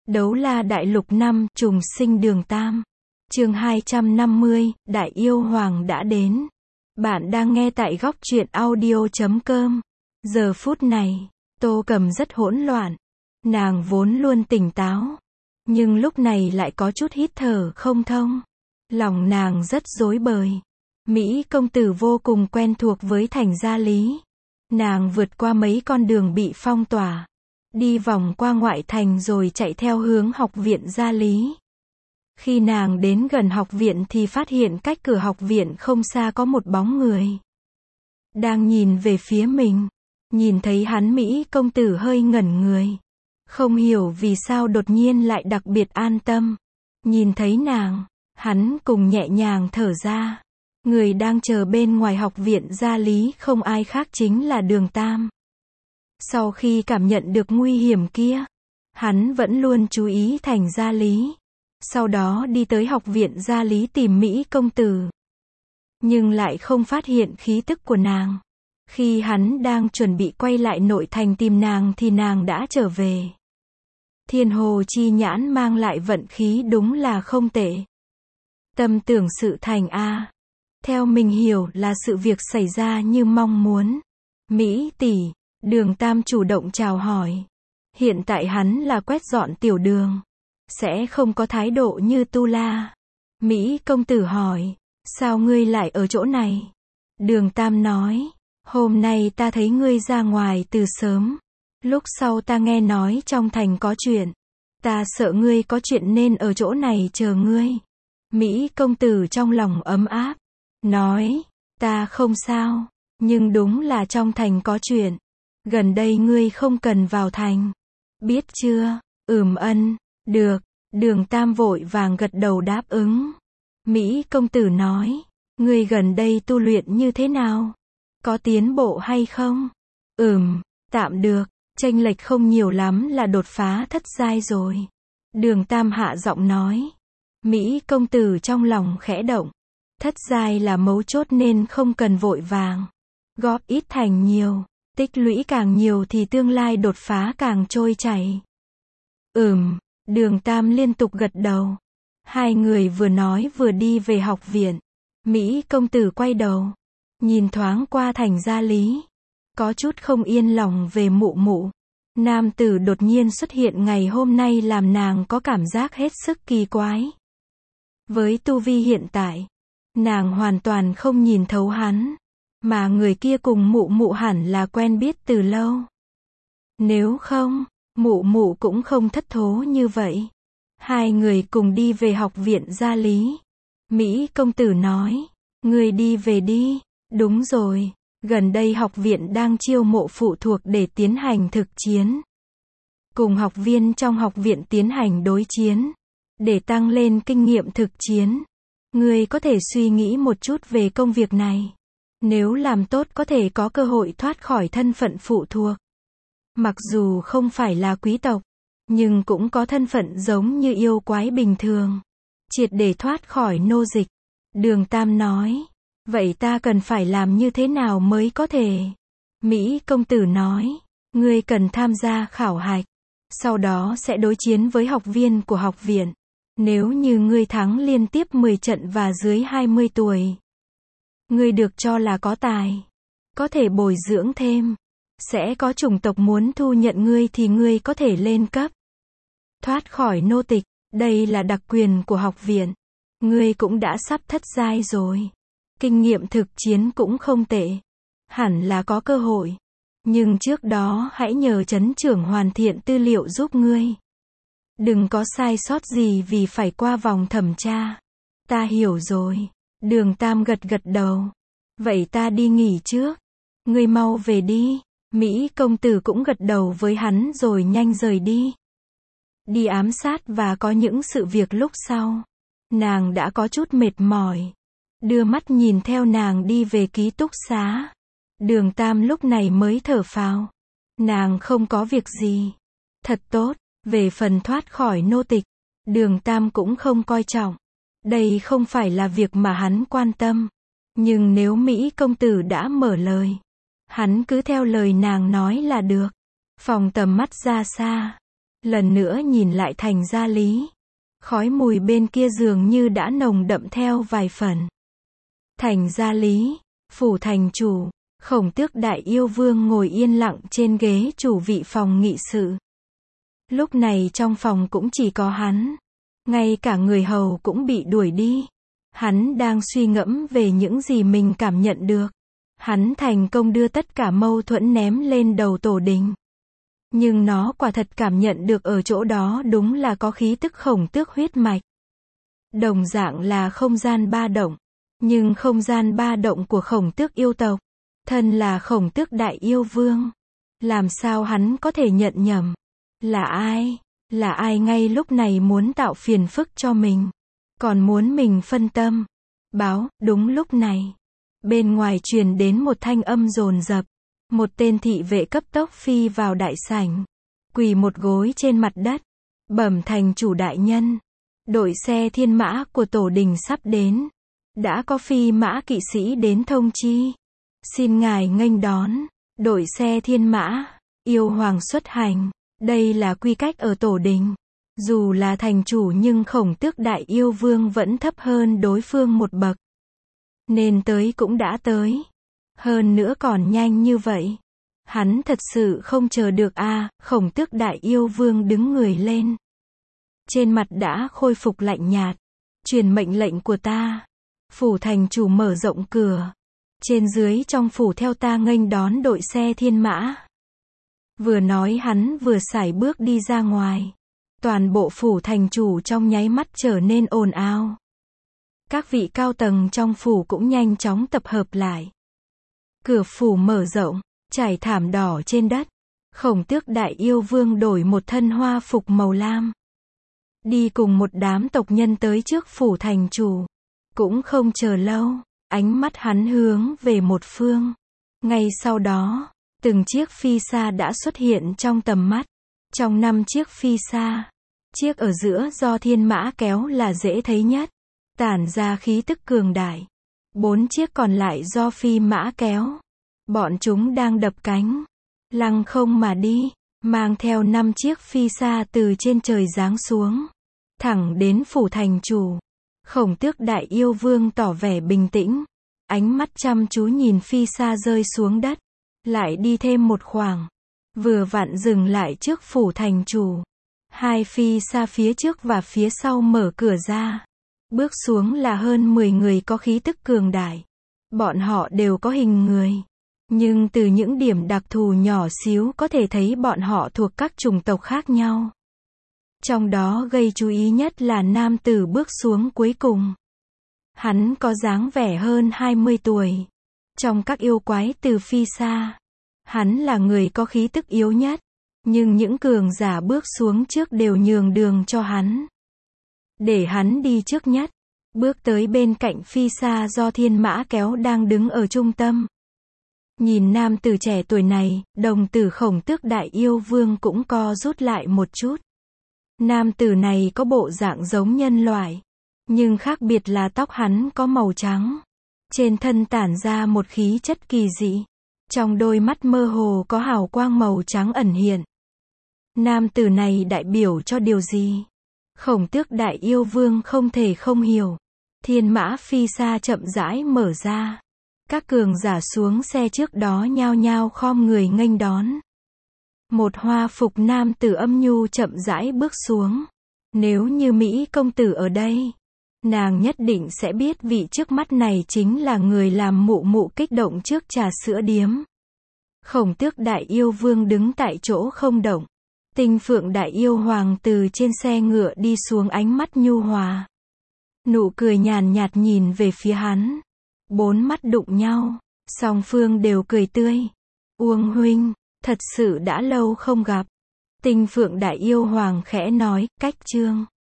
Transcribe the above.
Đấu La Đại Lục 5, trùng sinh Đường Tam. Chương 250, Đại Yêu Hoàng đã đến. Bạn đang nghe tại góc truyện audio.com. Giờ phút này, Tô Cầm rất hỗn loạn. Nàng vốn luôn tỉnh táo, nhưng lúc này lại có chút hít thở không thông. Lòng nàng rất rối bời. Mỹ công tử vô cùng quen thuộc với thành Gia Lý. Nàng vượt qua mấy con đường bị phong tỏa, đi vòng qua ngoại thành rồi chạy theo hướng học viện Gia Lý. Khi nàng đến gần học viện thì phát hiện cách cửa học viện không xa có một bóng người đang nhìn về phía mình. Nhìn thấy hắn, Mỹ công tử hơi ngẩn người, không hiểu vì sao đột nhiên lại đặc biệt an tâm. Nhìn thấy nàng, hắn cùng nhẹ nhàng thở ra. Người đang chờ bên ngoài học viện Gia Lý không ai khác chính là Đường Tam. Sau khi cảm nhận được nguy hiểm kia, hắn vẫn luôn chú ý thành Gia Lý. Sau đó đi tới học viện Gia Lý tìm Mỹ công tử, nhưng lại không phát hiện khí tức của nàng. Khi hắn đang chuẩn bị quay lại nội thành tìm nàng thì nàng đã trở về. Thiên Hồ Chi Nhãn mang lại vận khí đúng là không tệ. Tâm tưởng sự thành a. Theo mình hiểu là sự việc xảy ra như mong muốn. Mỹ tỷ, Đường Tam chủ động chào hỏi. Hiện tại hắn là quét dọn tiểu đường, sẽ không có thái độ như Tu La. Mỹ công tử hỏi, sao ngươi lại ở chỗ này? Đường Tam nói, hôm nay ta thấy ngươi ra ngoài từ sớm. Lúc sau ta nghe nói trong thành có chuyện. Ta sợ ngươi có chuyện nên ở chỗ này chờ ngươi. Mỹ công tử trong lòng ấm áp, nói, ta không sao, nhưng đúng là trong thành có chuyện. Gần đây ngươi không cần vào thành. Biết chưa? Ân, được. Đường Tam vội vàng gật đầu đáp ứng. Mỹ công tử nói, ngươi gần đây tu luyện như thế nào? Có tiến bộ hay không? Tạm được, chênh lệch không nhiều lắm là đột phá thất giai rồi. Đường Tam hạ giọng nói. Mỹ công tử trong lòng khẽ động. Thất giai là mấu chốt nên không cần vội vàng. Góp ít thành nhiều, tích lũy càng nhiều thì tương lai đột phá càng trôi chảy. Đường Tam liên tục gật đầu. Hai người vừa nói vừa đi về học viện. Mỹ công tử quay đầu, nhìn thoáng qua thành Gia Lý, có chút không yên lòng về mụ mụ. Nam tử đột nhiên xuất hiện ngày hôm nay làm nàng có cảm giác hết sức kỳ quái. Với tu vi hiện tại, nàng hoàn toàn không nhìn thấu hắn, mà người kia cùng mụ mụ hẳn là quen biết từ lâu. Nếu không, mụ mụ cũng không thất thố như vậy. Hai người cùng đi về học viện Gia Lý. Mỹ công tử nói, ngươi đi về đi. Đúng rồi, gần đây học viện đang chiêu mộ phụ thuộc để tiến hành thực chiến. Cùng học viên trong học viện tiến hành đối chiến, để tăng lên kinh nghiệm thực chiến. Ngươi có thể suy nghĩ một chút về công việc này. Nếu làm tốt có thể có cơ hội thoát khỏi thân phận phụ thuộc. Mặc dù không phải là quý tộc, nhưng cũng có thân phận giống như yêu quái bình thường. Triệt để thoát khỏi nô dịch. Đường Tam nói, vậy ta cần phải làm như thế nào mới có thể? Mỹ công tử nói, ngươi cần tham gia khảo hạch, sau đó sẽ đối chiến với học viên của học viện. Nếu như ngươi thắng liên tiếp 10 trận và dưới 20 tuổi, ngươi được cho là có tài, có thể bồi dưỡng thêm. Sẽ có chủng tộc muốn thu nhận ngươi thì ngươi có thể lên cấp, thoát khỏi nô tịch. Đây là đặc quyền của học viện. Ngươi cũng đã sắp thất giai rồi. Kinh nghiệm thực chiến cũng không tệ. Hẳn là có cơ hội. Nhưng trước đó hãy nhờ trấn trưởng hoàn thiện tư liệu giúp ngươi. Đừng có sai sót gì vì phải qua vòng thẩm tra. Ta hiểu rồi. Đường Tam gật gật đầu. Vậy ta đi nghỉ trước. Ngươi mau về đi. Mỹ công tử cũng gật đầu với hắn rồi nhanh rời đi. Đi ám sát và có những sự việc lúc sau. Nàng đã có chút mệt mỏi. Đưa mắt nhìn theo nàng đi về ký túc xá. Đường Tam lúc này mới thở phào. Nàng không có việc gì. Thật tốt. Về phần thoát khỏi nô tịch, Đường Tam cũng không coi trọng. Đây không phải là việc mà hắn quan tâm. Nhưng nếu Mỹ công tử đã mở lời, hắn cứ theo lời nàng nói là được. Phòng tầm mắt ra xa, lần nữa nhìn lại Thành Gia Lý. Khói mùi bên kia dường như đã nồng đậm theo vài phần. Thành Gia Lý, phủ thành chủ, Khổng Tước Đại Yêu Vương ngồi yên lặng trên ghế chủ vị phòng nghị sự. Lúc này trong phòng cũng chỉ có hắn. Ngay cả người hầu cũng bị đuổi đi. Hắn đang suy ngẫm về những gì mình cảm nhận được. Hắn thành công đưa tất cả mâu thuẫn ném lên đầu Tổ Đình. Nhưng nó quả thật cảm nhận được ở chỗ đó đúng là có khí tức khổng tước huyết mạch. Đồng dạng là không gian ba động. Nhưng không gian ba động của khổng tước yêu tộc. Thân là Khổng Tước Đại Yêu Vương. Làm sao hắn có thể nhận nhầm? Là ai? Là ai ngay lúc này muốn tạo phiền phức cho mình? Còn muốn mình phân tâm? Báo, đúng lúc này. Bên ngoài truyền đến một thanh âm dồn dập. Một tên thị vệ cấp tốc phi vào đại sảnh. Quỳ một gối trên mặt đất. Bẩm thành chủ đại nhân. Đội xe thiên mã của Tổ Đình sắp đến. Đã có phi mã kỵ sĩ đến thông chi. Xin ngài nghênh đón. Đội xe thiên mã. Yêu hoàng xuất hành. Đây là quy cách ở Tổ Đình. Dù là thành chủ nhưng Khổng Tước Đại Yêu Vương vẫn thấp hơn đối phương một bậc. Nên tới cũng đã tới. Hơn nữa còn nhanh như vậy. Hắn thật sự không chờ được Khổng Tước Đại Yêu Vương đứng người lên. Trên mặt đã khôi phục lạnh nhạt. Truyền mệnh lệnh của ta. Phủ thành chủ mở rộng cửa. Trên dưới trong phủ theo ta nghênh đón đội xe thiên mã. Vừa nói hắn vừa sải bước đi ra ngoài. Toàn bộ phủ thành chủ trong nháy mắt trở nên ồn ào. Các vị cao tầng trong phủ cũng nhanh chóng tập hợp lại. Cửa phủ mở rộng, trải thảm đỏ trên đất. Khổng Tước Đại Yêu Vương đổi một thân hoa phục màu lam. Đi cùng một đám tộc nhân tới trước phủ thành chủ. Cũng không chờ lâu, ánh mắt hắn hướng về một phương. Ngay sau đó, từng chiếc phi xa đã xuất hiện trong tầm mắt. Trong 5 chiếc phi xa, chiếc ở giữa do thiên mã kéo là dễ thấy nhất, tản ra khí tức cường đại. 4 chiếc còn lại do phi mã kéo. Bọn chúng đang đập cánh, lăng không mà đi, mang theo 5 chiếc phi xa từ trên trời giáng xuống, thẳng đến phủ thành chủ. Khổng Tước Đại Yêu Vương tỏ vẻ bình tĩnh, ánh mắt chăm chú nhìn phi xa rơi xuống đất, lại đi thêm một khoảng, vừa vặn dừng lại trước phủ thành chủ. 2 phi xa phía trước và phía sau mở cửa ra. Bước xuống là hơn 10 người có khí tức cường đại. Bọn họ đều có hình người. Nhưng từ những điểm đặc thù nhỏ xíu có thể thấy bọn họ thuộc các chủng tộc khác nhau. Trong đó gây chú ý nhất là nam tử bước xuống cuối cùng. Hắn có dáng vẻ hơn 20 tuổi. Trong các yêu quái từ phi xa, hắn là người có khí tức yếu nhất. Nhưng những cường giả bước xuống trước đều nhường đường cho hắn. Để hắn đi trước nhất. Bước tới bên cạnh phi xa do thiên mã kéo đang đứng ở trung tâm. Nhìn nam tử trẻ tuổi này, đồng tử Khổng Tước Đại Yêu Vương cũng co rút lại một chút. Nam tử này có bộ dạng giống nhân loại. Nhưng khác biệt là tóc hắn có màu trắng. Trên thân tản ra một khí chất kỳ dị. Trong đôi mắt mơ hồ có hào quang màu trắng ẩn hiện. Nam tử này đại biểu cho điều gì? Khổng Tước Đại Yêu Vương không thể không hiểu. Thiên mã phi xa chậm rãi mở ra. Các cường giả xuống xe trước đó nhao nhao khom người nghênh đón. Một hoa phục nam tử âm nhu chậm rãi bước xuống. Nếu như Mỹ công tử ở đây, nàng nhất định sẽ biết vị trước mắt này chính là người làm mụ mụ kích động trước trà sữa điếm. Khổng Tước Đại Yêu Vương đứng tại chỗ không động. Tinh Phượng Đại Yêu Hoàng từ trên xe ngựa đi xuống, ánh mắt nhu hòa. Nụ cười nhàn nhạt nhìn về phía hắn. 4 mắt đụng nhau, song phương đều cười tươi. Uông huynh, thật sự đã lâu không gặp. Tinh Phượng Đại Yêu Hoàng khẽ nói, cách chương.